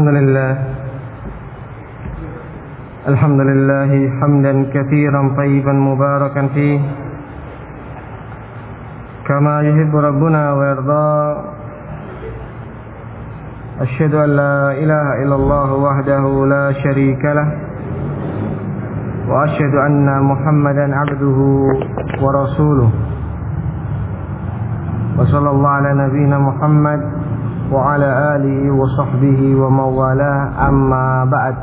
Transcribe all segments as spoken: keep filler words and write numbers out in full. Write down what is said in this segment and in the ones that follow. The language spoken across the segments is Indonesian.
الحمد لله الحمد لله حمدا كثيرا طيبا مباركا فيه كما يحب ربنا ويرضى. أشهد أن لا إله إلا الله وحده لا شريك له وأشهد أن محمدا عبده ورسوله وصلى الله على نبينا محمد وعلى آله وصحبه ومن والاه أما بعد.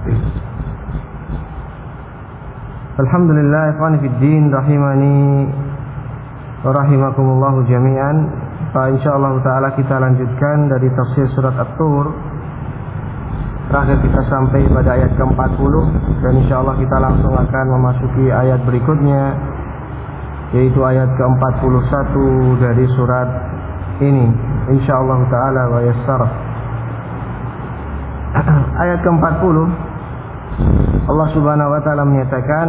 Alhamdulillah ikhwani fid din rahimani wa rahimakumullah jami'an. Fa insyaallah taala kita lanjutkan dari tafsir surat At-Tur. Terakhir kita sampai pada ayat ke empat puluh dan insyaallah kita langsung akan memasuki ayat berikutnya, yaitu ayat ke empat puluh satu dari surat ini insyaallah taala wa yassar. Ayat ke empat puluh Allah Subhanahu wa taala menyatakan,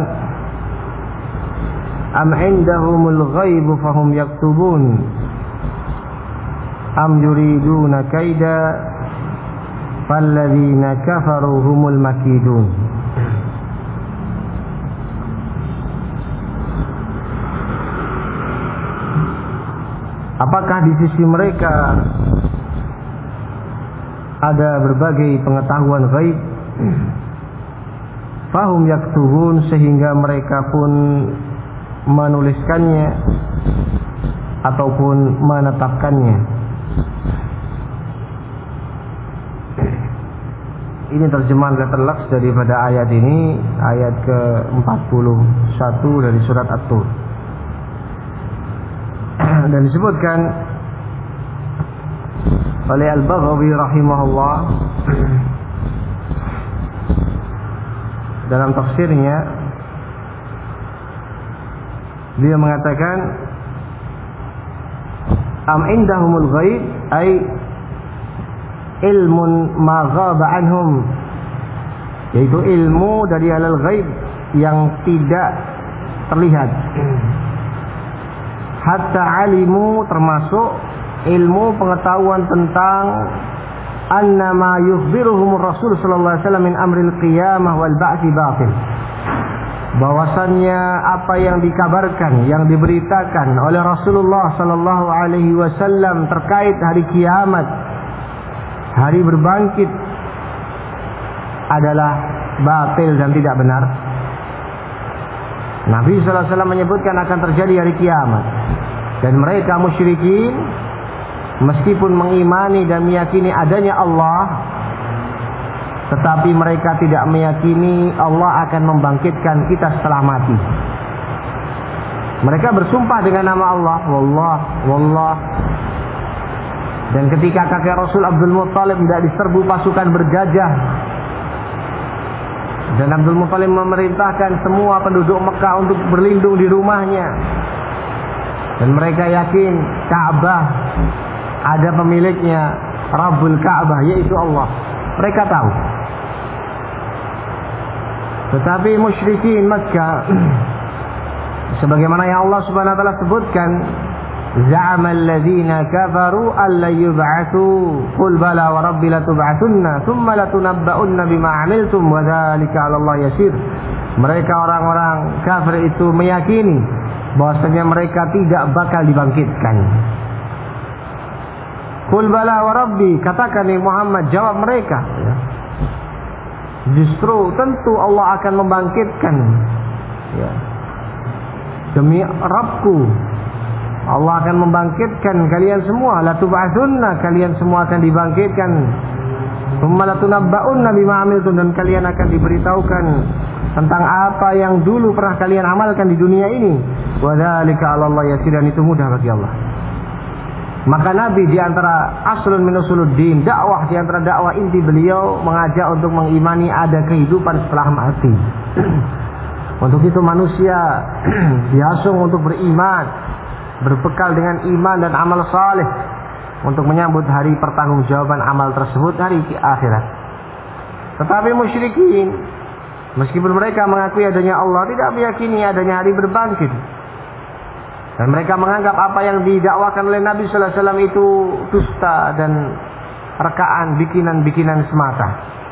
am indahumul ghaibu fahum yaktubun am yuriduna kaida falladzina kafaru humul makidun. Apakah di sisi mereka ada berbagai pengetahuan gaib? Fahum yaktubun, sehingga mereka pun menuliskannya ataupun menetapkannya. Ini terjemahan letterlux daripada ayat ini, ayat ke empat puluh satu dari surat At-Tur. Dan disebutkan oleh Al-Baghawi rahimahullah dalam tafsirnya, dia mengatakan am indahumul ghaib ay ilmun ma ghaba anhum, yaitu ilmu dari alal ghaib yang tidak terlihat. Hatta alimu, termasuk ilmu pengetahuan tentang annama yukhbiruhum Rasul sallallahu alaihi wasallam min amril qiyamah wal ba'tsi batil, bahwasannya apa yang dikabarkan, yang diberitakan oleh Rasulullah sallallahu alaihi wasallam terkait hari kiamat, hari berbangkit, adalah batil dan tidak benar. Nabi sallallahu alaihi wasallam menyebutkan akan terjadi hari kiamat, dan mereka musyrikin meskipun mengimani dan meyakini adanya Allah, tetapi mereka tidak meyakini Allah akan membangkitkan kita setelah mati. Mereka bersumpah dengan nama Allah, wallah, wallah. Dan ketika kakek Rasul Abdul Muttalib tidak diserbu pasukan bergajah, dan Abdul Muttalib memerintahkan semua penduduk Mekah untuk berlindung di rumahnya, dan mereka yakin Ka'bah ada pemiliknya, Rabbul Ka'bah, yaitu Allah. Mereka tahu. Tetapi musyrikin Makkah, sebagaimana yang Allah Subhanahu wa taala sebutkan, za'amal ladzina kafaru alla yub'atsu qul bala wa rabbi latub'atsunna thumma latunabba'unna bima 'amiltum wa dzalika 'ala Allah yasir. Mereka orang-orang kafir itu meyakini bahwasanya mereka tidak bakal dibangkitkan. Qul bala wa rabbi, katakan nih Muhammad, jawab mereka, ya. Justru tentu Allah akan membangkitkan, ya. Demi Rabbku, Allah akan membangkitkan kalian semua. La tub'atsunna, kalian semua akan dibangkitkan. Tsumma latunabba'unna bima 'amiltum, dan kalian akan diberitahukan tentang apa yang dulu pernah kalian amalkan di dunia ini. Wa dzalika 'ala Allah yasir, dan itu mudah bagi Allah. Maka Nabi di antara aslun min usuluddin, dakwah di antara dakwah inti beliau mengajak untuk mengimani ada kehidupan setelah mati. Untuk itu manusia diasung untuk beriman, berbekal dengan iman dan amal saleh untuk menyambut hari pertanggungjawaban amal tersebut, hari akhirat. Tetapi musyrikin, meskipun mereka mengakui adanya Allah, tidak meyakini adanya hari berbangkit. Dan mereka menganggap apa yang didakwakan oleh Nabi sallallahu alaihi wasallam itu dusta dan rekaan bikinan-bikinan semata.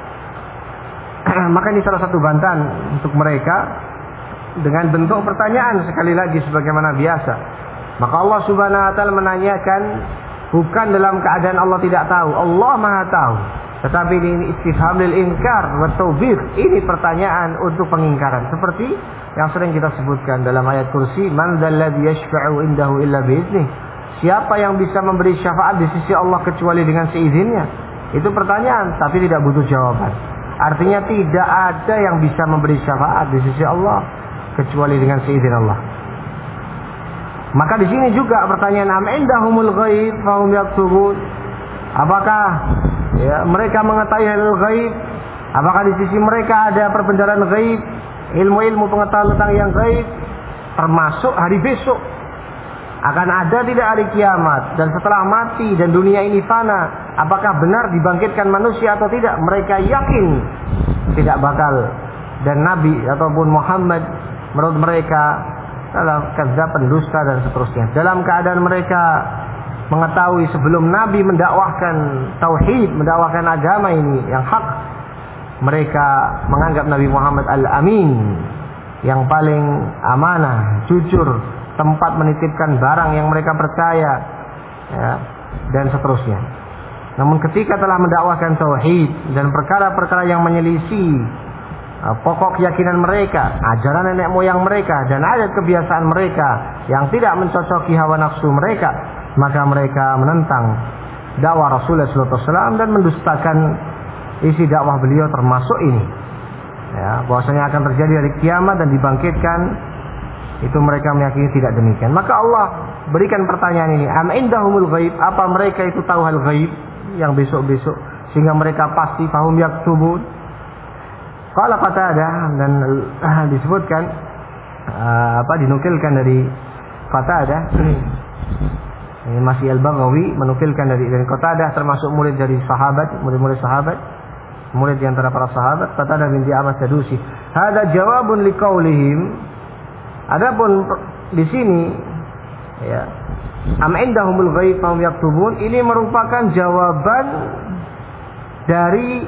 Maka ini salah satu bantahan untuk mereka dengan bentuk pertanyaan sekali lagi sebagaimana biasa. Maka Allah Subhanahu wa taala menanyakan bukan dalam keadaan Allah tidak tahu, Allah Maha tahu. Tetapi ini istifham lil inkar wa taubih. Ini pertanyaan untuk pengingkaran. Seperti yang sering kita sebutkan dalam ayat kursi, man dzalladzi yashfa'u indahu illa bi'idznih. Siapa yang bisa memberi syafaat di sisi Allah kecuali dengan seizinnya? Itu pertanyaan, tapi tidak butuh jawaban. Artinya tidak ada yang bisa memberi syafaat di sisi Allah kecuali dengan seizin Allah. Maka di sini juga pertanyaan, am indahumul ghaib fahum yaktubun. Apakah ya, mereka mengetahui hal ghaib? Apakah di sisi mereka ada perbendaharaan ghaib, ilmu-ilmu pengetahuan tentang yang ghaib, termasuk hari besok? Akan ada tidak hari kiamat, dan setelah mati dan dunia ini fana, apakah benar dibangkitkan manusia atau tidak? Mereka yakin tidak bakal. Dan Nabi ataupun Muhammad menurut mereka dalam kadzdzab, pendusta dan seterusnya. Dalam keadaan mereka mengetahui sebelum Nabi mendakwahkan tauhid, mendakwahkan agama ini yang hak, mereka menganggap Nabi Muhammad al-amin, yang paling amanah, jujur, tempat menitipkan barang yang mereka percaya, ya, dan seterusnya. Namun ketika telah mendakwahkan tauhid dan perkara-perkara yang menyelisih uh, pokok keyakinan mereka, ajaran nenek moyang mereka dan adat kebiasaan mereka yang tidak mencocoki hawa nafsu mereka, maka mereka menentang dakwah Rasulullah shallallahu alaihi wasallam dan mendustakan isi dakwah beliau, termasuk ini, ya, bahwasanya akan terjadi hari kiamat dan dibangkitkan. Itu mereka meyakini tidak demikian. Maka Allah berikan pertanyaan ini, am indahumul ghaib, apa mereka itu tahu hal ghaib yang besok-besok sehingga mereka pasti fahum yaktubun. Qala Qatadah, dan uh, disebutkan uh, apa dinukilkan dari Qatadah. Ini masih Al-Baghawi menukilkan dari dari Qatadah, termasuk murid dari sahabat, murid-murid sahabat, murid di antara para sahabat. Qatadah bin Di'amah Sadusi, hada jawabun liqaulihim. Adapun di sini, ya, am indahumul ghaib fahum yaktubun, ini merupakan jawaban dari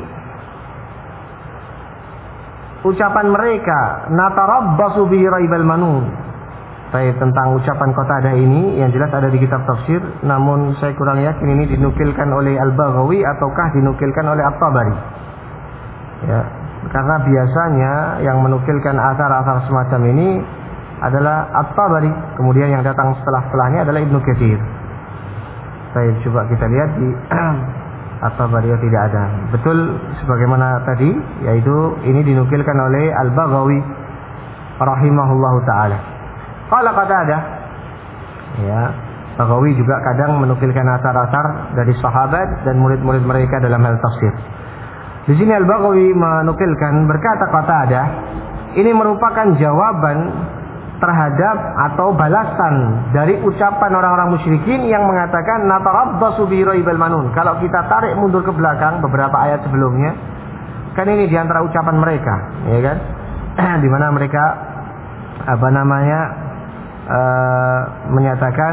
ucapan mereka, natarabbasu bi raibal manun. Baik, tentang ucapan Qatadah ini yang jelas ada di kitab tafsir, namun saya kurang yakin ini dinukilkan oleh Al-Baghawi ataukah dinukilkan oleh At-Tabari. Ya, karena biasanya yang menukilkan asar-asar semacam ini adalah At-Tabari, kemudian yang datang setelah-setelahnya adalah Ibnu Katsir. Saya coba kita lihat di At-Tabari tidak ada. Betul sebagaimana tadi, yaitu ini dinukilkan oleh Al-Baghawi rahimahullahu taala. Qala Qatadah, ya, Baghawi juga kadang menukilkan asar-asar dari sahabat dan murid-murid mereka dalam hal tafsir. Di sini Al-Baghawi menukilkan, berkata Qatadah, ini merupakan jawaban terhadap atau balasan dari ucapan orang-orang musyrikin yang mengatakan natarabbasu bi raibal manun. Kalau kita tarik mundur ke belakang beberapa ayat sebelumnya, kan ini diantara ucapan mereka, ya kan? Di mana mereka apa namanya uh, menyatakan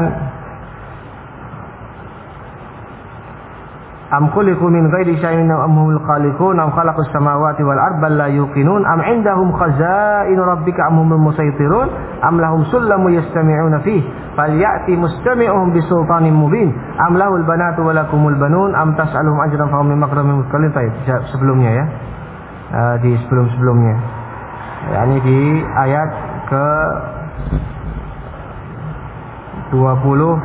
am khuliqu min ghairi syai'in am humul khaliqun am khalaqus samawati wal arda bal la yuqinun am indahum khazainu rabbika am humul musaytirun am lahum sullamu yastami'una fihi falyati mustami'uhum bisultanin mubin am lahul banatu wa lakumul banun am tas'aluhum ajran fahum min maghramin mutqallin. Sebelumnya ya, uh, di sebelum-sebelumnya, yakni di ayat ke dua puluh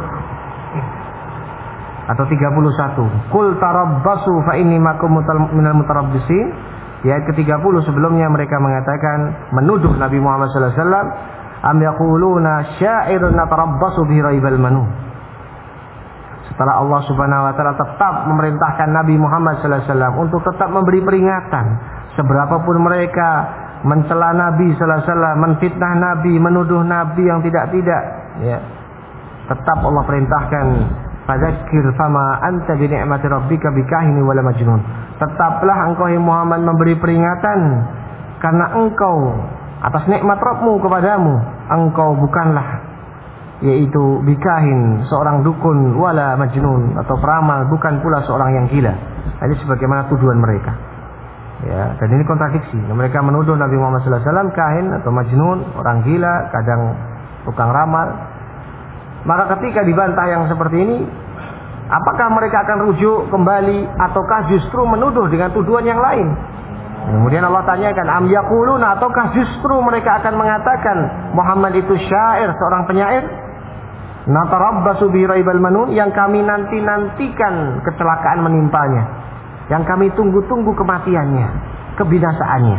atau tiga puluh satu. Qul tarabbasu fa inni makum minal mutarabbisin. Ya, ke tiga puluh sebelumnya mereka mengatakan, menuduh Nabi Muhammad sallallahu alaihi wasallam, am yaquluna sya'irun natarabbasu bi raibal manun. Setelah Allah Subhanahu wa taala tetap memerintahkan Nabi Muhammad sallallahu alaihi wasallam untuk tetap memberi peringatan, seberapapun mereka mencela Nabi sallallahu alaihi wasallam, menfitnah Nabi, menuduh Nabi yang tidak-tidak, ya, tetap Allah perintahkan, fadzakir fama anta bi ni'mati rabbika bikahini wala majnun. Tetaplah engkau Muhammad memberi peringatan, karena engkau atas nikmat Rabbmu kepadamu, engkau bukanlah yaitu bikahin, seorang dukun, wala majnun, atau peramal, bukan pula seorang yang gila. Ini sebagaimana tuduhan mereka. Ya, dan ini kontradiksi. Mereka menuduh Nabi Muhammad sallallahu alaihi wasallam kahin atau majnun, orang gila, kadang tukang ramal. Maka ketika dibantah yang seperti ini, apakah mereka akan rujuk kembali ataukah justru menuduh dengan tuduhan yang lain? Kemudian Allah tanyakan, am yaquluna, ataukah justru mereka akan mengatakan Muhammad itu syair, seorang penyair? Natarabbasu bi raibal manun, yang kami nanti-nantikan kecelakaan menimpanya, yang kami tunggu-tunggu kematiannya, kebinasaannya.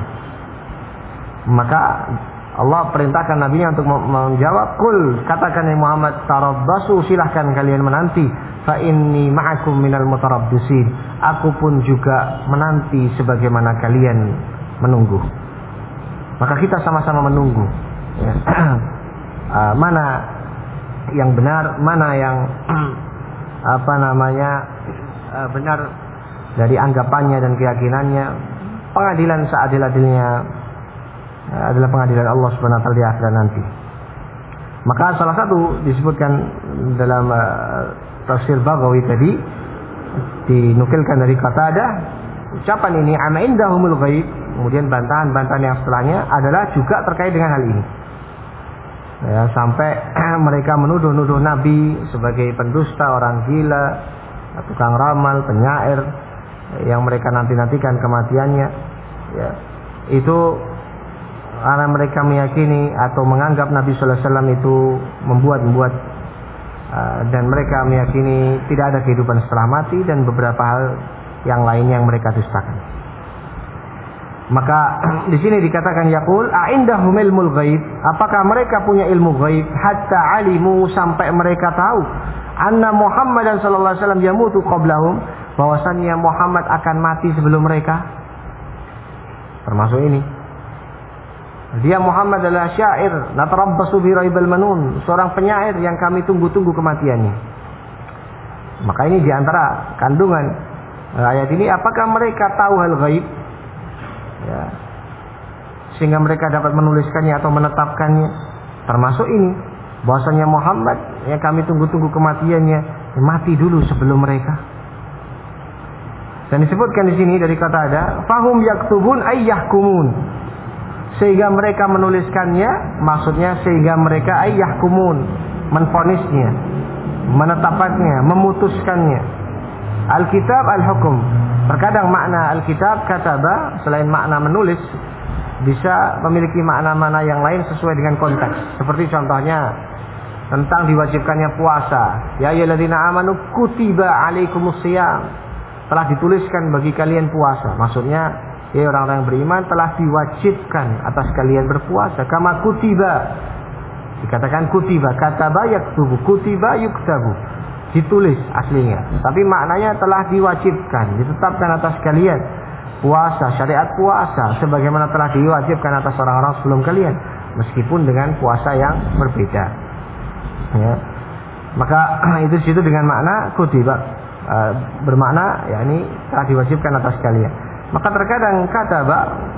Maka Allah perintahkan nabinya untuk menjawab, "Qul," katakan ya Muhammad, "tarabbasu," silahkan kalian menanti, "fa inni ma'akum minal mutarabbisin," aku pun juga menanti sebagaimana kalian menunggu. Maka kita sama-sama menunggu, ya. uh, mana yang benar, mana yang apa namanya uh, benar dari anggapannya dan keyakinannya. Pengadilan seadil-adilnya uh, adalah pengadilan Allah Subhanahu wa taala di akhirat nanti. Maka salah satu disebutkan dalam uh, tafsir Baghawi tadi, dinukilkan dari Qatadah, ucapan ini ama indahumul ghaib, kemudian bantahan-bantahan yang setelahnya adalah juga terkait dengan hal ini. Ya, sampai mereka menuduh-nuduh Nabi sebagai pendusta, orang gila, tukang ramal, penyair, yang mereka nanti-nantikan kematiannya. Ya, itu karena mereka meyakini atau menganggap Nabi sallallahu alaihi wasallam itu membuat-buat, uh, dan mereka meyakini tidak ada kehidupan setelah mati dan beberapa hal yang lainnya yang mereka dustakan. Maka di sini dikatakan yaqul a'indahum ilmul ghaib, apakah mereka punya ilmu ghaib, hatta alimu, sampai mereka tahu, anna Muhammadan sallallahu alaihi wasallam yamutu qablahum, bahwasannya Muhammad akan mati sebelum mereka. Termasuk ini, dia Muhammad adalah syair, natarabbasu bi raibal manun, seorang penyair yang kami tunggu-tunggu kematiannya. Maka ini diantara kandungan ayat ini, apakah mereka tahu hal ghaib, ya, sehingga mereka dapat menuliskannya atau menetapkannya. Termasuk ini, bahwasanya Muhammad yang kami tunggu-tunggu kematiannya, mati dulu sebelum mereka. Dan disebutkan di sini dari kata ada, fahum yaktubun ay yahkumun, sehingga mereka menuliskannya, maksudnya sehingga mereka ay yahkumun, menfonisnya, menetapkannya, memutuskannya. Alkitab al-hukum, terkadang makna alkitab kataba selain makna menulis bisa memiliki makna-makna yang lain sesuai dengan konteks. Seperti contohnya tentang diwajibkannya puasa, ya ayyuhalladzina amanu kutiba alaikumusiyam, telah dituliskan bagi kalian puasa. Maksudnya, ya orang-orang yang beriman telah diwajibkan atas kalian berpuasa. Kama kutiba, dikatakan kutiba, kataba yaktubu, kutiba yuktabu, ditulis aslinya, tapi maknanya telah diwajibkan, ditetapkan atas kalian puasa, syariat puasa sebagaimana telah diwajibkan atas orang-orang sebelum kalian, meskipun dengan puasa yang berbeda. Ya. Maka itu situ dengan makna kutiba, e, bermakna yakni telah diwajibkan atas kalian. Maka terkadang kataba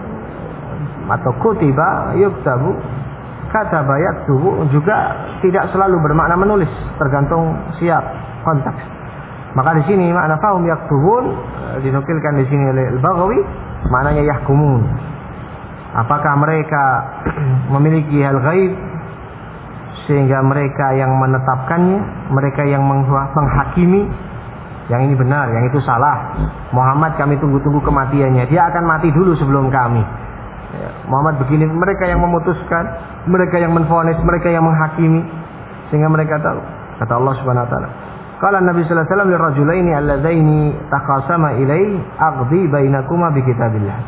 atau kutiba yuktabu, kataba yaktubu juga tidak selalu bermakna menulis, tergantung siap konteks. Maka di sini makna fahum yaktubun dinukilkan di sini oleh Al-Baghawi, maknanya yahkumun. Apakah mereka memiliki hal ghaib sehingga mereka yang menetapkannya, mereka yang menghakimi, yang ini benar, yang itu salah. Muhammad kami tunggu-tunggu kematiannya, dia akan mati dulu sebelum kami. Muhammad begini, mereka yang memutuskan, mereka yang menvonis, mereka yang menghakimi, sehingga mereka tahu. Kata Allah Subhanahu wa taala, qala Nabi sallallahu alaihi wasallam lirrajulaini alladzaini taqasama ilaihi aqdi bainakuma bi kitabillah.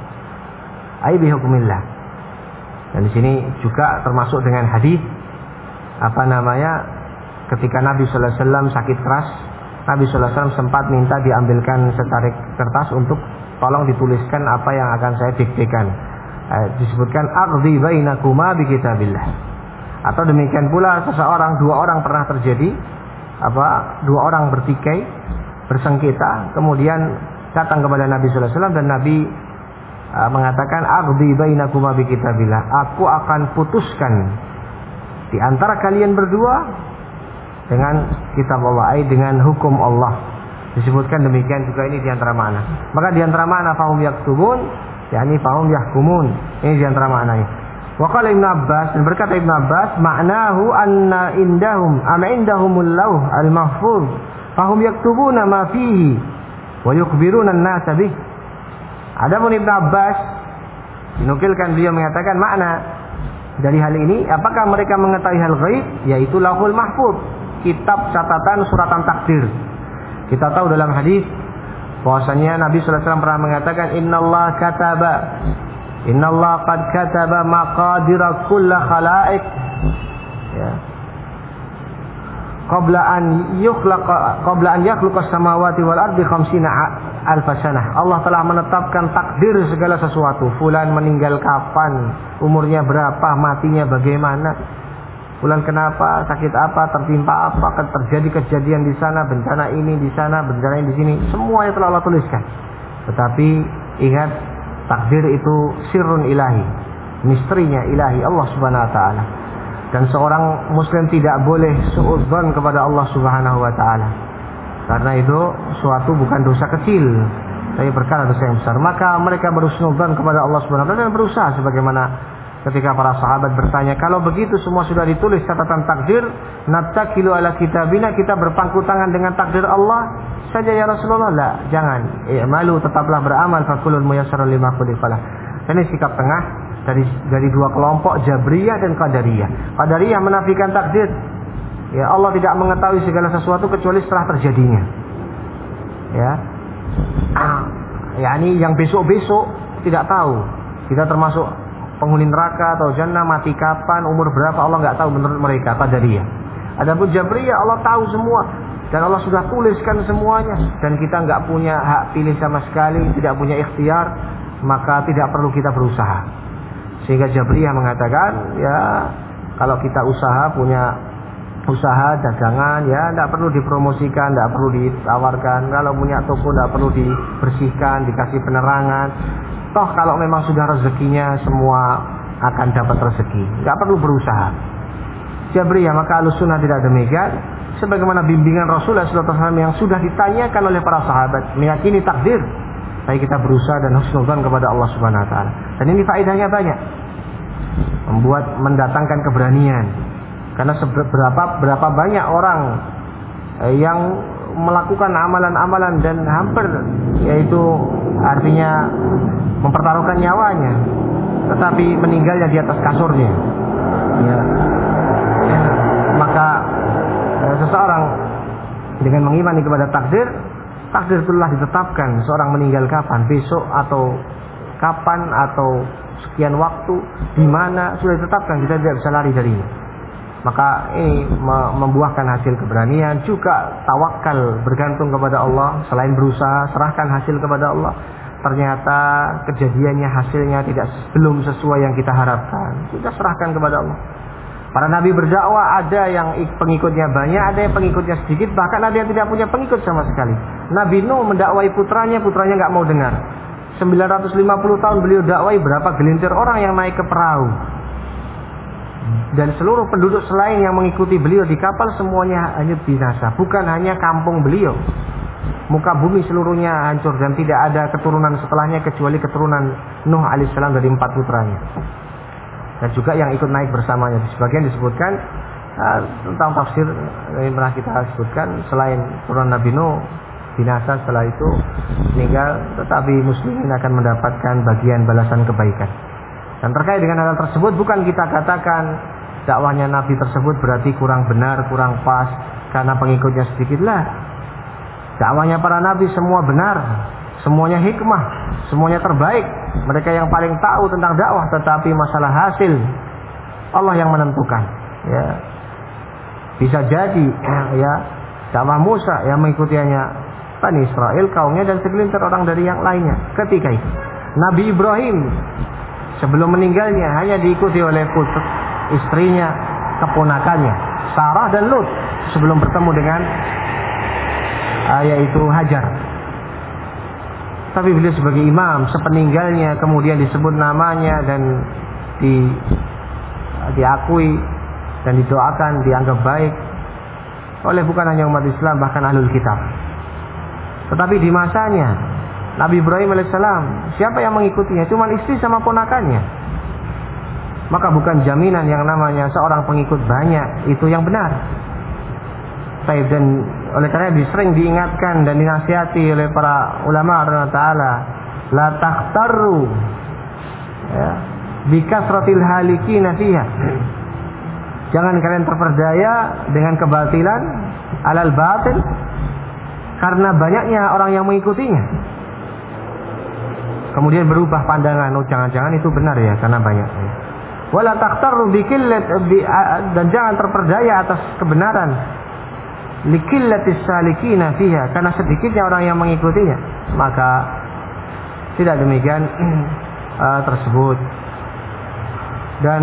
Ai bi hukmillah. Dan di sini juga termasuk dengan hadis apa namanya, ketika Nabi sallallahu alaihi wasallam sakit keras, Nabi sallallahu alaihi wasallam sempat minta diambilkan setarik kertas untuk tolong dituliskan apa yang akan saya diktekan. Eh, disebutkan aqdi bainakuma bi kitabillah. Atau demikian pula seseorang, dua orang pernah terjadi apa, dua orang bertikai, bersengketa, kemudian datang kepada Nabi sallallahu alaihi wasallam dan Nabi uh, mengatakan aqdi bainakuma bi kitabillah, aku akan putuskan di antara kalian berdua dengan kitab Allah, ay dengan hukum Allah. Disebutkan demikian juga ini di antara makna. Maka di antara makna fahum yaktubun, yakni fahum yahkumun. Ini di antara maknanya. Wa qala Ibnu Abbas, dan berkata Ibnu Abbas, maknahu anna indahum am indahumul lauh al-mahfuz fahum yaktubuna ma fihi wa yukhbiruna an-nasa bih. Adapun Ibnu Abbas dinukilkan beliau mengatakan makna dari hal ini, apakah mereka mengetahui hal ghaib, yaitu lauhul mahfuz, kitab catatan suratan takdir. Kita tahu dalam hadis bahwasanya Nabi sallallahu alaihi wasallam pernah mengatakan innallaha kataba innallaha qad kataba maqadira kulli khalaiq, ya, qabla an yukhlaqa qabla an yakhluqa as-samawati wal ardi khamsina alf sanah. Allah telah menetapkan takdir segala sesuatu. Fulan meninggal kapan, umurnya berapa, matinya bagaimana, fulan kenapa, sakit apa, tertimpa apa, akan terjadi kejadian di sana, bencana ini di sana, bencana ini di sini, semuanya telah Allah tuliskan. Tetapi ingat, takdir itu sirrun ilahi, misterinya ilahi Allah Subhanahu wa taala. Dan seorang muslim tidak boleh suudzon kepada Allah Subhanahu wa taala. Karena itu suatu bukan dosa kecil, tapi perkara dosa yang besar. Maka mereka berhusnudzon kepada Allah Subhanahu wa taala dan berusaha sebagaimana ketika para sahabat bertanya, kalau begitu semua sudah ditulis catatan takdir, nattakilu ala kitabina, kita berpangku tangan dengan takdir Allah saja ya Rasulullah? La, jangan. I'malu, tetaplah beramal, fakulul muyassarun lima khuliqalah. Ini sikap tengah dari dari dua kelompok, Jabriyah dan Qadariyah. Qadariyah menafikan takdir. Ya, Allah tidak mengetahui segala sesuatu kecuali setelah terjadinya. Ya. Ah, yakni yang besok-besok tidak tahu. Kita termasuk penghuni neraka atau jannah, mati kapan, umur berapa, Allah nggak tahu menurut mereka, Qadariyah. Adapun Jabriyah, Allah tahu semua dan Allah sudah tuliskan semuanya, dan kita nggak punya hak pilih sama sekali, tidak punya ikhtiar, maka tidak perlu kita berusaha. Sehingga Jabriyah mengatakan, ya kalau kita usaha, punya usaha dagangan, ya tidak perlu dipromosikan, tidak perlu ditawarkan. Kalau punya toko tidak perlu dibersihkan, dikasih penerangan. Toh kalau memang sudah rezekinya, semua akan dapat rezeki, nggak perlu berusaha. Jabriyah, maka Ahlussunnah tidak demikian. Sebagaimana bimbingan Rasulullah shallallahu alaihi wasallam yang sudah ditanyakan oleh para sahabat, meyakini takdir, tapi kita berusaha dan husnudzon kepada Allah Subhanahu wa taala. Dan ini faedahnya banyak, membuat mendatangkan keberanian. Karena seberapa berapa banyak orang yang melakukan amalan-amalan dan hampir, yaitu artinya mempertaruhkan nyawanya, tetapi meninggalnya di atas kasurnya. Ya. Maka eh, seseorang dengan mengimani kepada takdir, takdir telah ditetapkan seorang meninggal kapan, besok atau kapan atau sekian waktu, di mana sudah ditetapkan, kita tidak bisa lari darinya. Maka ini membuahkan hasil keberanian, juga tawakal, bergantung kepada Allah. Selain berusaha, serahkan hasil kepada Allah. Ternyata kejadiannya, hasilnya tidak belum sesuai yang kita harapkan, kita serahkan kepada Allah. Para nabi berdakwah, ada yang pengikutnya banyak, ada yang pengikutnya sedikit, bahkan ada yang tidak punya pengikut sama sekali. Nabi Nuh mendakwai putranya, putranya nggak mau dengar. sembilan ratus lima puluh tahun beliau dakwai, berapa gelintir orang yang naik ke perahu. Dan seluruh penduduk selain yang mengikuti beliau di kapal, semuanya hanya binasa. Bukan hanya kampung beliau, muka bumi seluruhnya hancur dan tidak ada keturunan setelahnya kecuali keturunan Nuh alaihissalam dari empat putranya. Dan juga yang ikut naik bersamanya. Di sebagian disebutkan uh, tentang tafsir yang pernah kita sebutkan, selain keturunan Nabi Nuh binasa setelah itu meninggal, tetapi muslimin akan mendapatkan bagian balasan kebaikan. Dan terkait dengan hal tersebut, bukan kita katakan dakwahnya Nabi tersebut berarti kurang benar, kurang pas karena pengikutnya sedikit lah. Dakwahnya para Nabi semua benar, semuanya hikmah, semuanya terbaik. Mereka yang paling tahu tentang dakwah, tetapi masalah hasil Allah yang menentukan. Ya, bisa jadi ya dakwah Musa yang mengikutinya Bani Israel, kaumnya dan segelintir orang dari yang lainnya. Ketika itu Nabi Ibrahim sebelum meninggalnya hanya diikuti oleh putri, istrinya, keponakannya Sarah dan Lut sebelum bertemu dengan uh, yaitu Hajar. Tapi beliau sebagai imam, sepeninggalnya kemudian disebut namanya dan di, diakui dan didoakan, dianggap baik oleh bukan hanya umat Islam, bahkan ahlul kitab. Tetapi di masanya Nabi Ibrahim alaihissalam, siapa yang mengikutinya? Cuma istri sama ponakannya. Maka bukan jaminan yang namanya seorang pengikut banyak itu yang benar. Baik, dan oleh karena itu sering diingatkan dan dinasihati oleh para ulama radhiyallahu taala, la takhtaru ya bi kasratil halikina fiha. Jangan kalian terperdaya dengan kebatilan alal batil karena banyaknya orang yang mengikutinya. Kemudian berubah pandangan, oh jangan-jangan itu benar ya karena banyak. Wala takhtaru bi qillat dan jangan terperdaya atas kebenaran likillatis salikina fiha, karena sedikitnya orang yang mengikutinya. Maka tidak demikian uh, tersebut. Dan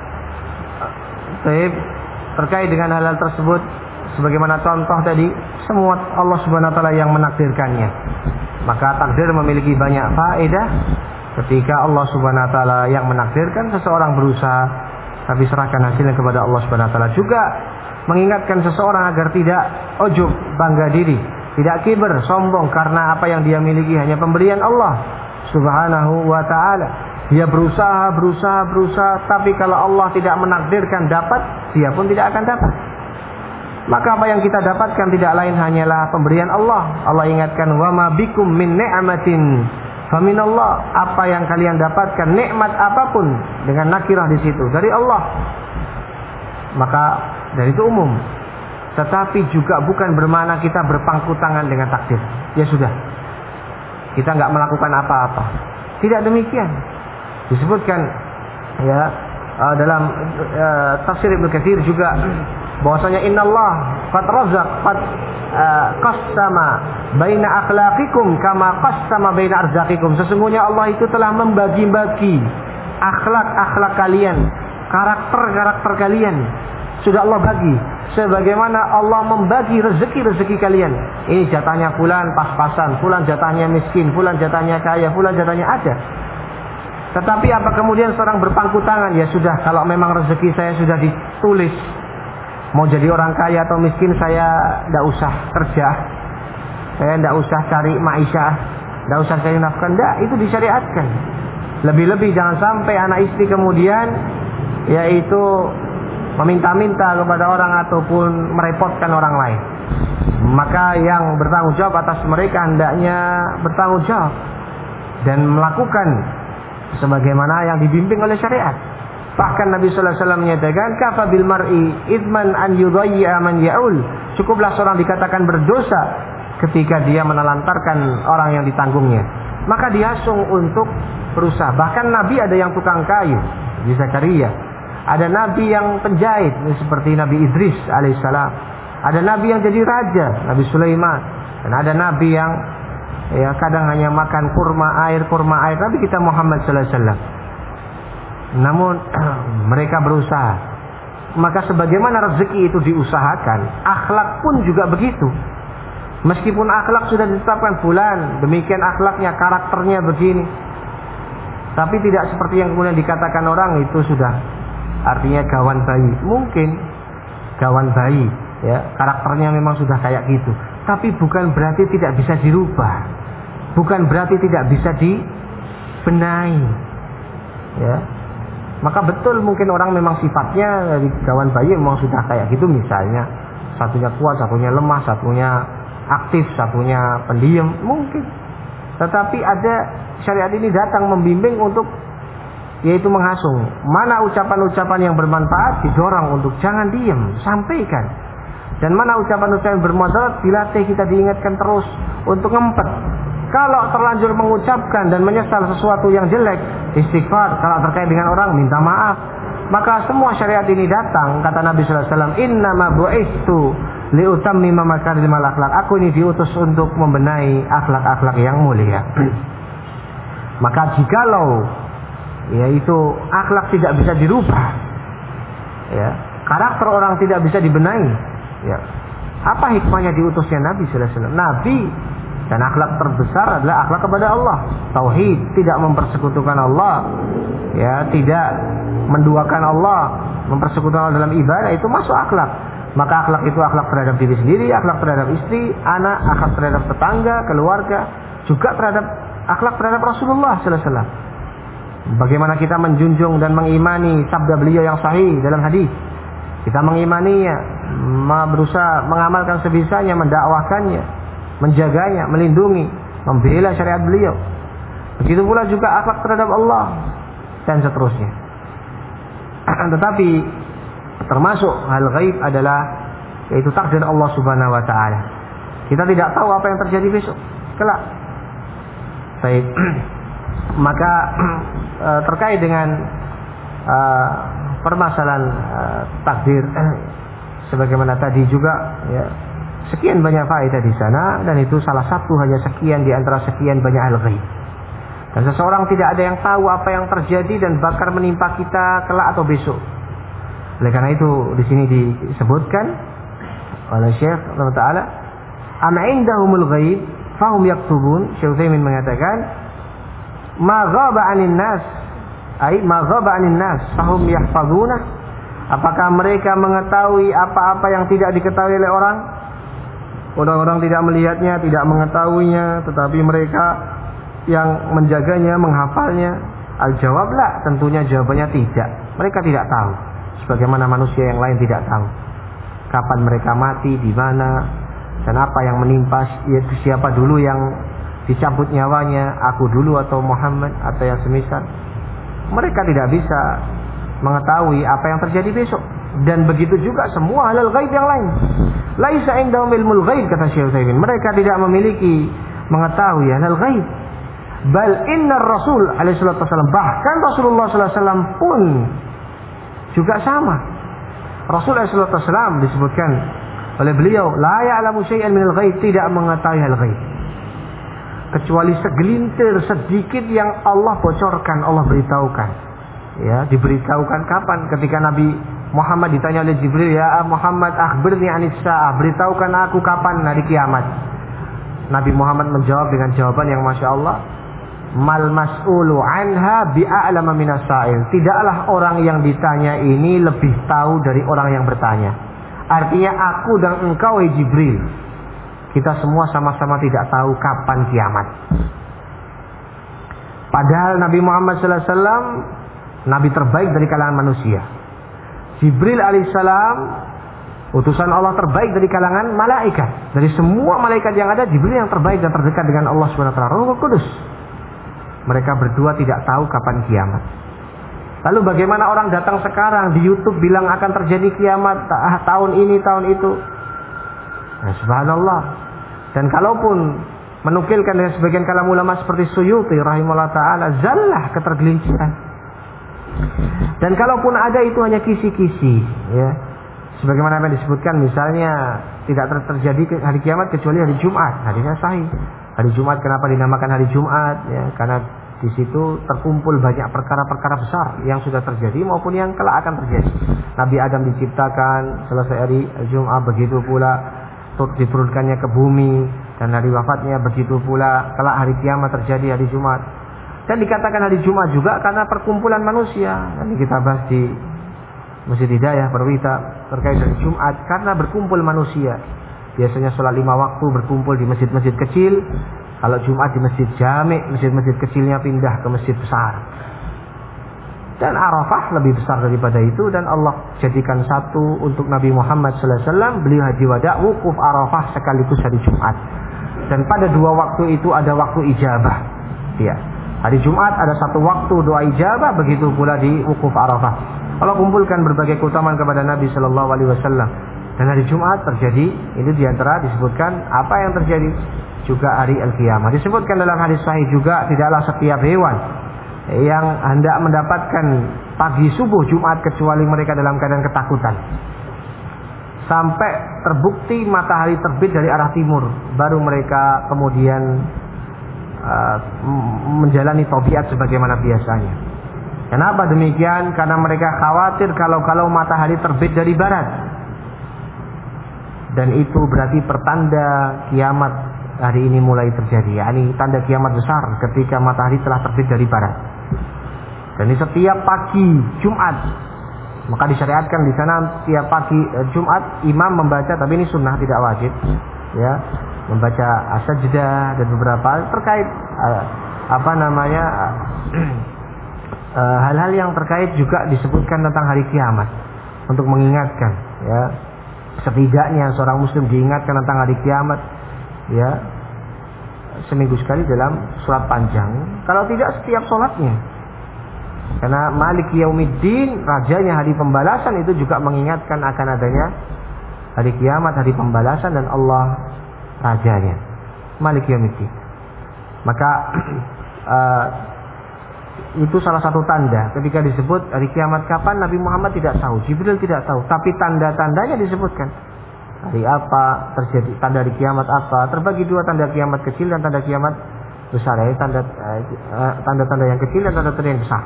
uh, terkait dengan hal-hal tersebut, sebagaimana contoh tadi, semua Allah Subhanahu wa taala yang menakdirkannya. Maka takdir memiliki banyak faedah. Ketika Allah Subhanahu wa taala yang menakdirkan, seseorang berusaha tapi serahkan hasilnya kepada Allah Subhanahu wa taala. Juga mengingatkan seseorang agar tidak ujub, bangga diri, tidak kiber, sombong karena apa yang dia miliki hanya pemberian Allah Subhanahu wa taala. Dia berusaha, berusaha, berusaha, tapi kalau Allah tidak menakdirkan dapat, dia pun tidak akan dapat. Maka apa yang kita dapatkan tidak lain hanyalah pemberian Allah. Allah ingatkan, wa ma bikum min ni'matin faminallah. Apa yang kalian dapatkan, nikmat apapun, dengan nakirah di situ, dari Allah. Maka dan itu umum. Tetapi juga bukan bermakna kita berpangku tangan dengan takdir. Ya sudah, kita nggak melakukan apa-apa. Tidak demikian. Disebutkan ya uh, dalam uh, tafsir Ibnu Katsir juga bahwasanya innallah qad razaq qad uh, qassama baina akhlaqikum kama qassama baina arzaqikum. Sesungguhnya Allah itu telah membagi-bagi akhlak-akhlak kalian, karakter-karakter kalian. Sudah Allah bagi sebagaimana Allah membagi rezeki-rezeki kalian. Ini jatahnya fulan pas-pasan, fulan jatahnya miskin, fulan jatahnya kaya, fulan jatahnya ada. Tetapi apa kemudian seorang berpangku tangan? Ya sudah, kalau memang rezeki saya sudah ditulis, mau jadi orang kaya atau miskin saya tidak usah kerja, saya tidak usah cari ma'isyah, tidak usah cari nafkah. Tidak, itu disyariatkan. Lebih-lebih jangan sampai anak istri kemudian yaitu meminta-minta kepada orang ataupun merepotkan orang lain. Maka yang bertanggung jawab atas mereka hendaknya bertanggung jawab dan melakukan sebagaimana yang dibimbing oleh syariat. Bahkan Nabi sallallahu alaihi wasallam menyatakan, kafa bil mar'i idman an yudayya man ya'ul. Cukuplah seorang dikatakan berdosa ketika dia menelantarkan orang yang ditanggungnya. Maka diasung untuk berusaha. Bahkan Nabi ada yang tukang kayu, Nabi Zakaria. Ada Nabi yang penjahit, seperti Nabi Idris alaihissalam. Ada Nabi yang jadi raja, Nabi Sulaiman. Dan ada Nabi yang ya kadang hanya makan kurma air, kurma air. Nabi kita Muhammad sallallahu alaihi wasallam. Namun mereka berusaha. Maka sebagaimana rezeki itu diusahakan, akhlak pun juga begitu. Meskipun akhlak sudah ditetapkan fulan, demikian akhlaknya, karakternya begini, tapi tidak seperti yang kemudian dikatakan orang itu sudah artinya gawan bayi. Mungkin gawan bayi, ya karakternya memang sudah kayak gitu. Tapi bukan berarti tidak bisa dirubah, bukan berarti tidak bisa dibenahi. Ya, maka betul mungkin orang memang sifatnya dari gawan bayi memang sudah kayak gitu, misalnya satunya kuat, satunya lemah, satunya aktif, satunya pendiam, mungkin. Tetapi ada syariat ini datang membimbing untuk yaitu menghasung. Mana ucapan-ucapan yang bermanfaat didorong untuk jangan diam, sampaikan. Dan mana ucapan-ucapan yang bermudarat dilatih, kita diingatkan terus untuk ngempet. Kalau terlanjur mengucapkan dan menyesal sesuatu yang jelek, istighfar. Kalau terkait dengan orang, minta maaf. Maka semua syariat ini datang, kata Nabi sallallahu alaihi wasallam, innama bu'istu liutammima makarimal akhlak. Aku ini diutus untuk membenahi akhlak-akhlak yang mulia. Maka jikalau yaitu akhlak tidak bisa dirubah, ya, karakter orang tidak bisa dibenahi, ya, apa hikmahnya diutusnya Nabi sallallahu alaihi wasallam? Nabi dan akhlak terbesar adalah akhlak kepada Allah, tauhid, tidak mempersekutukan Allah, ya, tidak menduakan Allah, mempersekutukan Allah dalam ibadah itu masuk akhlak. Maka akhlak itu akhlak terhadap diri sendiri, akhlak terhadap istri, anak, akhlak terhadap tetangga, keluarga, juga terhadap akhlak terhadap Rasulullah sallallahu alaihi wasallam. Bagaimana kita menjunjung dan mengimani sabda beliau yang sahih dalam hadis. Kita mengimaninya, berusaha mengamalkan sebisanya, mendakwahkannya, menjaganya, melindungi, membela syariat beliau. Begitu pula juga akhlak terhadap Allah dan seterusnya. Tetapi termasuk hal gaib adalah yaitu takdir Allah Subhanahu wa taala. Kita tidak tahu apa yang terjadi besok, kelak. Baik. Maka terkait dengan uh, permasalahan uh, takdir sebagaimana tadi juga ya, sekian banyak faedah di sana, dan itu salah satu hanya sekian di antara sekian banyak hal gaib. Dan seseorang tidak ada yang tahu apa yang terjadi dan bakal menimpa kita kelak atau besok. Oleh karena itu di sini disebutkan oleh Syekh Allah Taala, am indahumul ghaib fahum yaktubun. Syekh Utsaimin mengatakan, ma ghaba 'anil nas, ai ma ghaba 'anil nas fahum yahfazuna. Apakah mereka mengetahui apa-apa yang tidak diketahui oleh orang? Orang-orang tidak melihatnya, tidak mengetahuinya, tetapi mereka yang menjaganya, menghafalnya. Al-jawab la, tentunya jawabannya tidak. Mereka tidak tahu. Sebagaimana manusia yang lain tidak tahu kapan mereka mati, di mana, dan apa yang menimpa, yaitu siapa dulu yang dicabut nyawanya, aku dulu atau Muhammad atau yang semisal. Mereka tidak bisa mengetahui apa yang terjadi besok. Dan begitu juga semua halal gaib yang lain. Laisa indahum ilmul ghaib, kata Syekh Utsaimin. Mereka tidak memiliki mengetahui halal gaib. Bal inna Rasul alaihi salatu wasallam, bahkan Rasulullah sallallahu alaihi wasallam pun juga sama. Rasul alaihi salatu wasallam disebutkan oleh beliau, la ya'lamu syai'an minal ghaib, tidak mengetahui hal gaib kecuali segelintir sedikit yang Allah bocorkan, Allah beritahukan. Ya, diberitahukan kapan? Ketika Nabi Muhammad ditanya oleh Jibril, ya Muhammad akhbirni anis sa'ah, beritahukan aku kapan hari kiamat. Nabi Muhammad menjawab dengan jawaban yang masya Allah, mal mas'ulu anha bi'a'lama minas sa'il. Tidaklah orang yang ditanya ini lebih tahu dari orang yang bertanya. Artinya aku dan engkau wahai Jibril, kita semua sama-sama tidak tahu kapan kiamat. Padahal Nabi Muhammad sallallahu alaihi wasallam Nabi terbaik dari kalangan manusia. Jibril alaihissalam utusan Allah terbaik dari kalangan malaikat. Dari semua malaikat yang ada, Jibril yang terbaik dan terdekat dengan Allah subhanahu wa taala, Ruhul Qudus. Mereka berdua tidak tahu kapan kiamat. Lalu bagaimana orang datang sekarang di YouTube bilang akan terjadi kiamat tahun ini, tahun itu. Nah, subhanallah. Dan kalaupun menukilkan dengan sebagian kalam ulama seperti Suyuti rahimahullah ta'ala, zallah, ketergelinciran. Dan kalaupun ada itu hanya kisi-kisi, ya. Sebagaimana yang disebutkan, misalnya tidak terjadi hari kiamat kecuali hari Jumat. Hadisnya sahih. Hari Jumat kenapa dinamakan hari Jumat? Ya, karena di situ terkumpul banyak perkara-perkara besar yang sudah terjadi maupun yang kelak akan terjadi. Nabi Adam diciptakan selesai hari Jumat, begitu pula diturunkannya ke bumi, dan hari wafatnya begitu pula kelak hari kiamat terjadi hari Jumat. Dan dikatakan hari Jumat juga karena perkumpulan manusia. Nanti kita bahas di Masjid Hidayah Perwita terkait dengan Jumat, karena berkumpul manusia. Biasanya sholat lima waktu berkumpul di masjid-masjid kecil. Kalau Jumat di masjid jami', masjid-masjid kecilnya pindah ke masjid besar. Dan Arafah lebih besar daripada itu, dan Allah jadikan satu untuk Nabi Muhammad sallallahu alaihi wasallam. Beliau haji wada, wukuf Arafah sekaligus hari Jumat. Dan pada dua waktu itu ada waktu ijabah. Ya. Hari Jumat ada satu waktu doa ijabah, begitu pula di wukuf Arafah. Allah kumpulkan berbagai keutamaan kepada Nabi sallallahu alaihi wasallam. Dan hari Jumat terjadi, ini diantara disebutkan apa yang terjadi juga hari Al-Qiyamah. Disebutkan dalam hadis sahih juga, tidaklah setiap hewan yang hendak mendapatkan pagi subuh Jumat kecuali mereka dalam keadaan ketakutan. Sampai terbukti matahari terbit dari arah timur, baru mereka kemudian uh, menjalani tabiat sebagaimana biasanya. Kenapa demikian? Karena mereka khawatir kalau-kalau matahari terbit dari barat. Dan itu berarti pertanda kiamat hari ini mulai terjadi. Ini tanda kiamat besar ketika matahari telah terbit dari barat. Dan di setiap pagi Jumat Maka disyariatkan di sana tiap pagi eh, Jumat imam membaca, tapi ini sunnah tidak wajib, ya, membaca as-sajdah dan beberapa terkait eh, apa namanya eh, hal-hal yang terkait juga disebutkan tentang hari kiamat untuk mengingatkan, ya, setidaknya seorang muslim diingatkan tentang hari kiamat, ya, seminggu sekali dalam surat panjang, kalau tidak setiap sholatnya. Karena Malik Yaumiddin, rajanya hari pembalasan, itu juga mengingatkan akan adanya hari kiamat, hari pembalasan, dan Allah rajanya, Malik Yaumiddin. Maka uh, itu salah satu tanda ketika disebut hari kiamat kapan, Nabi Muhammad tidak tahu, Jibril tidak tahu, tapi tanda-tandanya disebutkan. Hari apa terjadi, tanda hari kiamat apa, terbagi dua, tanda kiamat kecil dan tanda kiamat besar. Ya, tanda uh, tanda-tanda yang kecil dan tanda-tanda yang besar.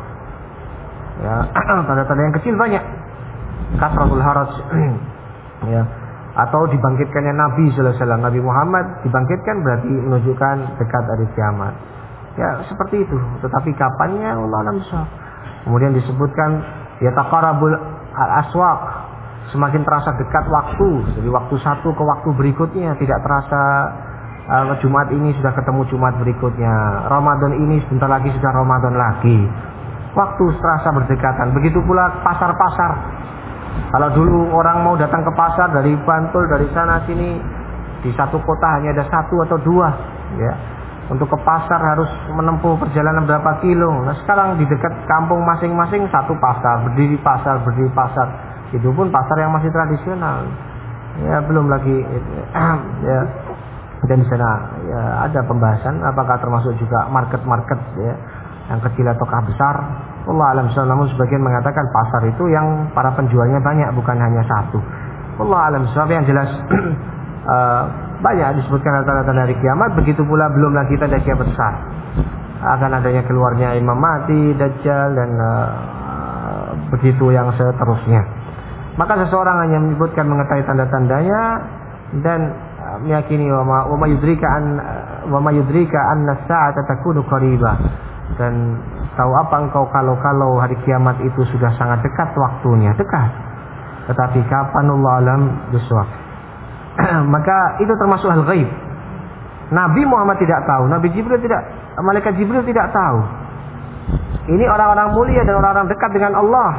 Ya, tanda-tanda yang kecil banyak, kasratul haraj, ya, atau dibangkitkannya Nabi sallallahu alaihi wasallam, Nabi Muhammad dibangkitkan berarti menunjukkan dekat hari kiamat. Ya, seperti itu. Tetapi kapannya Allah alam shawab. Kemudian disebutkan ya taqarabul aswaq, semakin terasa dekat waktu, dari waktu satu ke waktu berikutnya tidak terasa. uh, Jumat ini sudah ketemu Jumat berikutnya, Ramadan ini sebentar lagi sudah Ramadan lagi. Waktu terasa berdekatan. Begitu pula pasar-pasar. Kalau dulu orang mau datang ke pasar dari Bantul, dari sana sini, di satu kota hanya ada satu atau dua, ya. Untuk ke pasar harus menempuh perjalanan berapa kilo. Nah, sekarang di dekat kampung masing-masing satu pasar, berdiri pasar, berdiri pasar. Itu pun pasar yang masih tradisional. Ya, belum lagi ya. Dan di sana ya ada pembahasan apakah termasuk juga market-market, ya, yang kecil ataukah besar. Allah alam shawab. Namun sebagian mengatakan pasar itu yang para penjualnya banyak, bukan hanya satu. Allah alam shawab. Yang jelas uh, banyak disebutkan tanda-tanda hari kiamat. Begitu pula belum lagi tanda kiamat besar, akan adanya keluarnya Imam Mahdi, Dajjal, dan uh, begitu yang seterusnya. Maka seseorang hanya menyebutkan mengetahui tanda-tandanya dan uh, meyakini wa ma yudrika an wa ma yudrika anna as-sa'ata takunu qaribah. Dan tahu apa engkau kalau-kalau hari kiamat itu sudah sangat dekat waktunya, dekat. Tetapi kapan Allah alam bisawab. Maka itu termasuk hal ghaib. Nabi Muhammad tidak tahu, Nabi Jibril tidak, malaikat Jibril tidak tahu. Ini orang-orang mulia dan orang-orang dekat dengan Allah.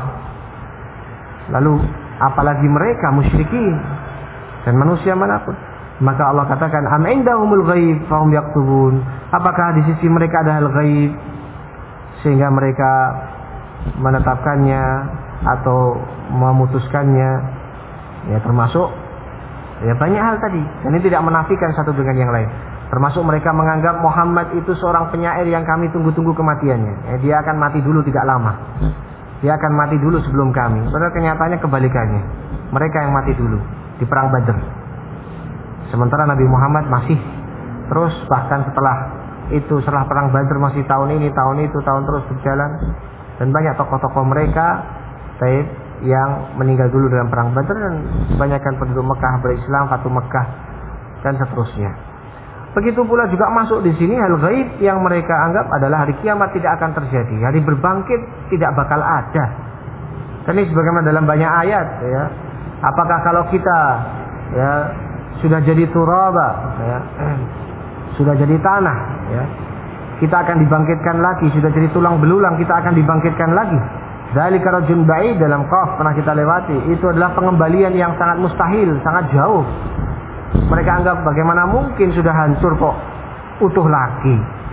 Lalu apalagi mereka musyrikin dan manusia manapun. Maka Allah katakan am indahumul ghaib fahum yaktubun. Apakah di sisi mereka ada hal ghaib sehingga mereka menetapkannya atau memutuskannya? Ya, termasuk ya banyak hal tadi. Dan ini tidak menafikan satu dengan yang lain. Termasuk mereka menganggap Muhammad itu seorang penyair yang kami tunggu-tunggu kematiannya. Ya, dia akan mati dulu tidak lama. Dia akan mati dulu sebelum kami. Padahal kenyataannya kebalikannya. Mereka yang mati dulu di perang Badr. Sementara Nabi Muhammad masih terus, bahkan setelah itu, setelah perang Badr masih tahun ini, tahun itu, tahun terus berjalan. Dan banyak tokoh-tokoh mereka taib, yang meninggal dulu dalam perang Badr, dan kebanyakan penduduk Mekah berislam, Fatu Mekah, dan seterusnya. Begitu pula juga masuk di sini hal gaib yang mereka anggap adalah hari kiamat tidak akan terjadi, hari berbangkit tidak bakal ada. Dan ini sebagaimana dalam banyak ayat, ya. Apakah kalau kita ya sudah jadi turaba, ya, sudah jadi tanah, ya, kita akan dibangkitkan lagi. Sudah jadi tulang belulang, kita akan dibangkitkan lagi. Dzalika rajul ba'id dalam Qaf pernah kita lewati. Itu adalah pengembalian yang sangat mustahil, sangat jauh. Mereka anggap bagaimana mungkin sudah hancur kok utuh lagi.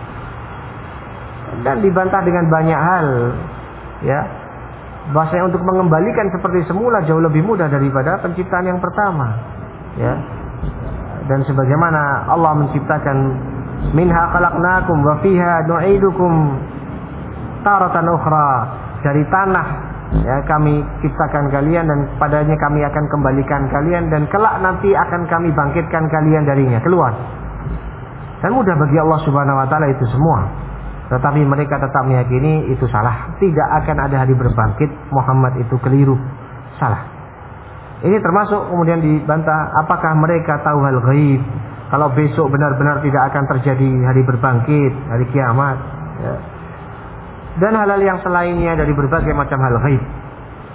Dan dibantah dengan banyak hal, ya. Bahasanya untuk mengembalikan seperti semula jauh lebih mudah daripada penciptaan yang pertama, ya. Dan sebagaimana Allah menciptakan minha khalaqnakum wa fiha nu'idukum taratan ukhra, dari tanah ya kami ciptakan kalian dan padanya kami akan kembalikan kalian, dan kelak nanti akan kami bangkitkan kalian darinya keluar. Dan mudah bagi Allah Subhanahu wa taala itu semua. Tetapi mereka tetap meyakini itu salah. Tidak akan ada hari berbangkit. Muhammad itu keliru, salah. Ini termasuk kemudian dibantah, apakah mereka tahu hal gaib? Kalau besok benar-benar tidak akan terjadi hari berbangkit, hari kiamat, ya. Dan hal-hal yang selainnya dari berbagai macam hal gaib.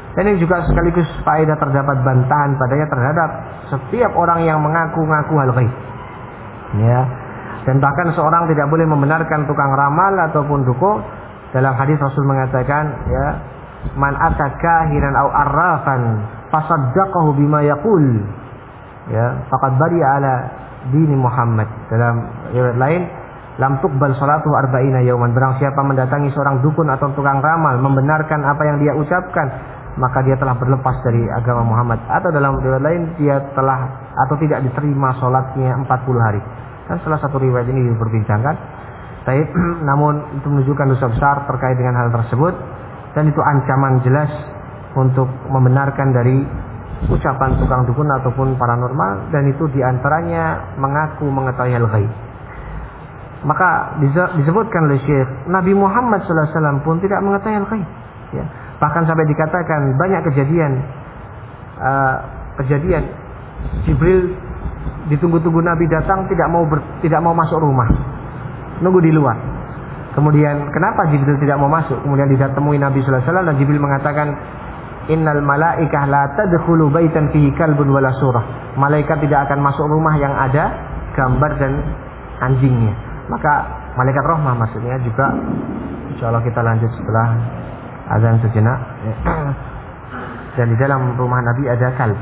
Dan ini juga sekaligus faedah terdapat bantahan padanya terhadap setiap orang yang mengaku-ngaku hal ghaib. Ya. Dan bahkan seorang tidak boleh membenarkan tukang ramal ataupun duko. Dalam hadis Rasul mengatakan, ya, man ataka hiran au arrafan fasaddaqahu bima yaqul, ya, faqad bari ala dini Muhammad. Dalam riwayat lain, lam tuqbal salatu arba'ina yauman. Barang siapa mendatangi seorang dukun atau tukang ramal membenarkan apa yang dia ucapkan, maka dia telah berlepas dari agama Muhammad. Atau dalam riwayat lain, dia telah atau tidak diterima sholatnya empat puluh hari. Dan salah satu riwayat ini diperbincangkan. Baik, namun itu menunjukkan dosa besar terkait dengan hal tersebut, dan itu ancaman jelas untuk membenarkan dari ucapan tukang dukun ataupun paranormal, dan itu diantaranya mengaku mengetahui hal ghaib. Maka disebutkan oleh Syekh, Nabi Muhammad shallallahu alaihi wasallam pun tidak mengetahui hal ghaib. Ya. Bahkan sampai dikatakan banyak kejadian uh, kejadian Jibril ditunggu-tunggu Nabi datang tidak mau ber, tidak mau masuk rumah, nunggu di luar. Kemudian kenapa Jibril tidak mau masuk? Kemudian ditemui Nabi sallallahu alaihi wasallam dan Jibril mengatakan, innal malaikah la tadkhulu baitan fihi kalbun wala surah. Malaikat tidak akan masuk rumah yang ada gambar dan anjingnya. Maka malaikat rahmah maksudnya juga. Insyaallah kita lanjut setelah azan sejenak. Dan di dalam rumah Nabi ada kalb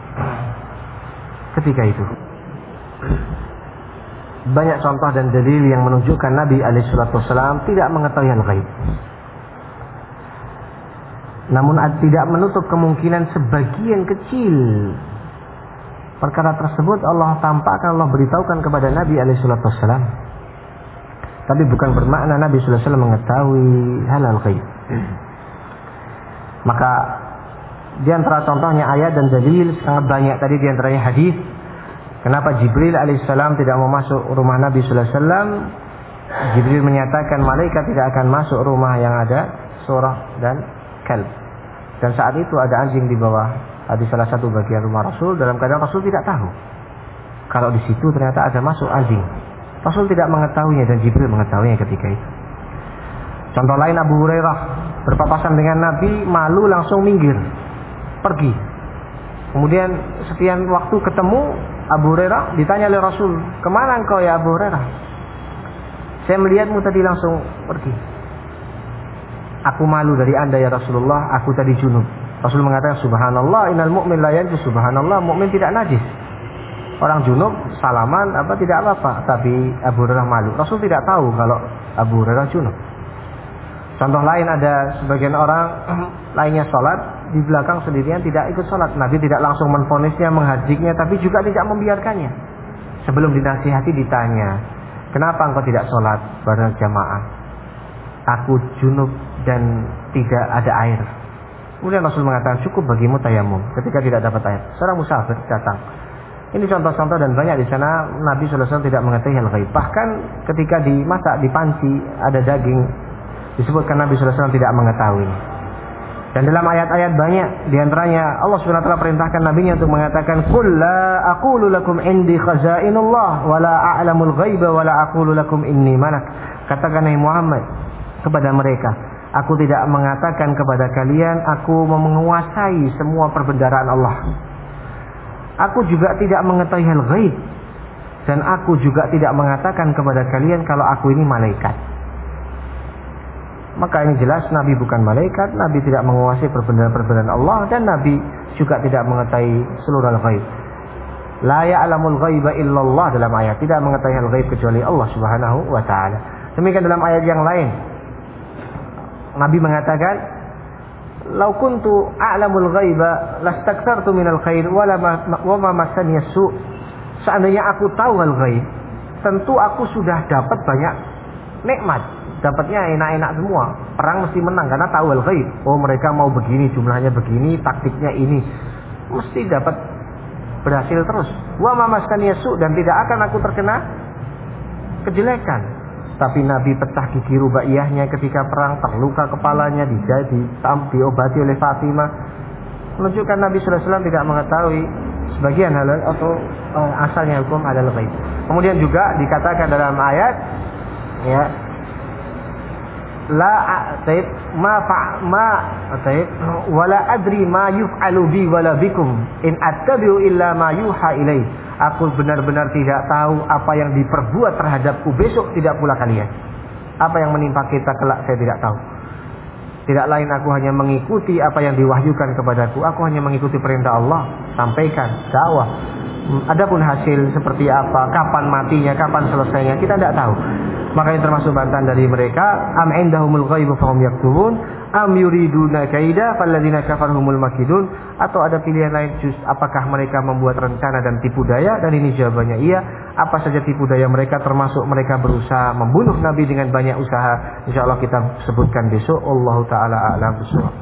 ketika itu. Banyak contoh dan dalil yang menunjukkan Nabi alaihi salatu wasallam tidak mengetahui hal ghaib. Namun tidak menutup kemungkinan sebagian kecil perkara tersebut Allah tampakkan, Allah beritahukan kepada Nabi alaihi salatu wasallam. Tapi bukan bermakna Nabi sallallahu alaihi wasallam mengetahui hal-hal ghaib. Maka di antara contohnya ayat dan dalil sangat banyak tadi, di antaranya hadis. Kenapa Jibril alaihissalam tidak mau masuk rumah Nabi sallallahu alaihi wasallam? Jibril menyatakan malaikat tidak akan masuk rumah yang ada surah dan kalb. Dan saat itu ada anjing di bawah di salah satu bagian rumah Rasul, dalam keadaan Rasul tidak tahu kalau di situ ternyata ada masuk anjing. Rasul tidak mengetahuinya dan Jibril mengetahuinya ketika itu. Contoh lain, Abu Hurairah berpapasan dengan Nabi, malu langsung minggir, pergi. Kemudian sekian waktu ketemu Abu Hurairah, ditanya oleh Rasul, kemana engkau ya Abu Hurairah? Saya melihatmu tadi langsung pergi. Aku malu dari anda ya Rasulullah, aku tadi junub. Rasul mengatakan, subhanallah, innal mu'min la yanjus. Subhanallah, mukmin tidak najis. Orang junub salaman apa tidak apa-apa, tapi Abu Hurairah malu. Rasul tidak tahu kalau Abu Hurairah junub. Contoh lain, ada sebagian orang lainnya sholat di belakang sendirian tidak ikut sholat. Nabi tidak langsung menvonisnya, menghadiknya, tapi juga tidak membiarkannya. Sebelum dinasihati ditanya, kenapa engkau tidak sholat bareng jamaah? Aku junub dan tidak ada air. Kemudian Rasul mengatakan, cukup bagimu tayamum ketika tidak dapat air. Seorang musafir datang. Ini contoh-contoh dan banyak di sana Nabi sallallahu alaihi wasallam tidak mengetahui hal ghaib. Bahkan ketika dimasak di panci ada daging, disebutkan Nabi sallallahu alaihi wasallam tidak mengetahui. Dan dalam ayat-ayat banyak, di antaranya Allah Subhanahu wa taala perintahkan nabinya untuk mengatakan, qul la aqulu lakum indi khazainullah wa la a'lamul ghaiba wa la aqulu lakum inni malak. Katakan hai Muhammad kepada mereka, aku tidak mengatakan kepada kalian aku menguasai semua perbendaharaan Allah. Aku juga tidak mengetahui hal ghaib, dan aku juga tidak mengatakan kepada kalian kalau aku ini malaikat. Maka ini jelas Nabi bukan malaikat, Nabi tidak menguasai perbendaharaan-perbendaharaan Allah, dan Nabi juga tidak mengetahui seluruh hal ghaib. La ya'lamul ghaiba illallah dalam ayat, tidak mengetahui hal ghaib kecuali Allah Subhanahu wa taala. Demikian dalam ayat yang lain Nabi mengatakan, "Lau kuntu a'lamul ghaiba lastakthartu minal khair wala wa ma massani as-su." Seandainya aku tahu hal ghaib, tentu aku sudah dapat banyak nikmat. Dapatnya enak-enak semua. Perang mesti menang karena tahu hal ghaib. Oh, mereka mau begini, jumlahnya begini, taktiknya ini. Mesti dapat berhasil terus. Wa ma massani as-su, dan tidak akan aku terkena kejelekan. Tapi Nabi pecah gigi rubaiyahnya ketika perang, terluka kepalanya, dijadi, diobati oleh Fatimah. Menunjukkan Nabi sallallahu alaihi wasallam tidak mengetahui sebagian hal atau uh, asalnya hukum adalah ghaib. Kemudian juga dikatakan dalam ayat, ya, la taib ma fa ma taib wala adri ma yuf'alu bi wala bikum in attabi'u illa ma yuha ilai. Aku benar-benar tidak tahu apa yang diperbuat terhadapku besok, tidak pula kalian. Apa yang menimpa kita kelak saya tidak tahu. Tidak lain aku hanya mengikuti apa yang diwahyukan kepadaku. Aku hanya mengikuti perintah Allah, sampaikan dakwah. Adapun hasil seperti apa, kapan matinya, kapan selesainya, kita tidak tahu. Makanya termasuk bantahan dari mereka, am indahumul ghaibu fahum yaktubun, am yuriduna kaida falladzina kafarhumul makidun. Atau ada pilihan lain, just apakah mereka membuat rencana dan tipu daya? Dan ini jawabannya iya. Apa saja tipu daya mereka, termasuk mereka berusaha membunuh Nabi dengan banyak usaha. Insyaallah kita sebutkan besok. Allahu taala a'lam bishawab.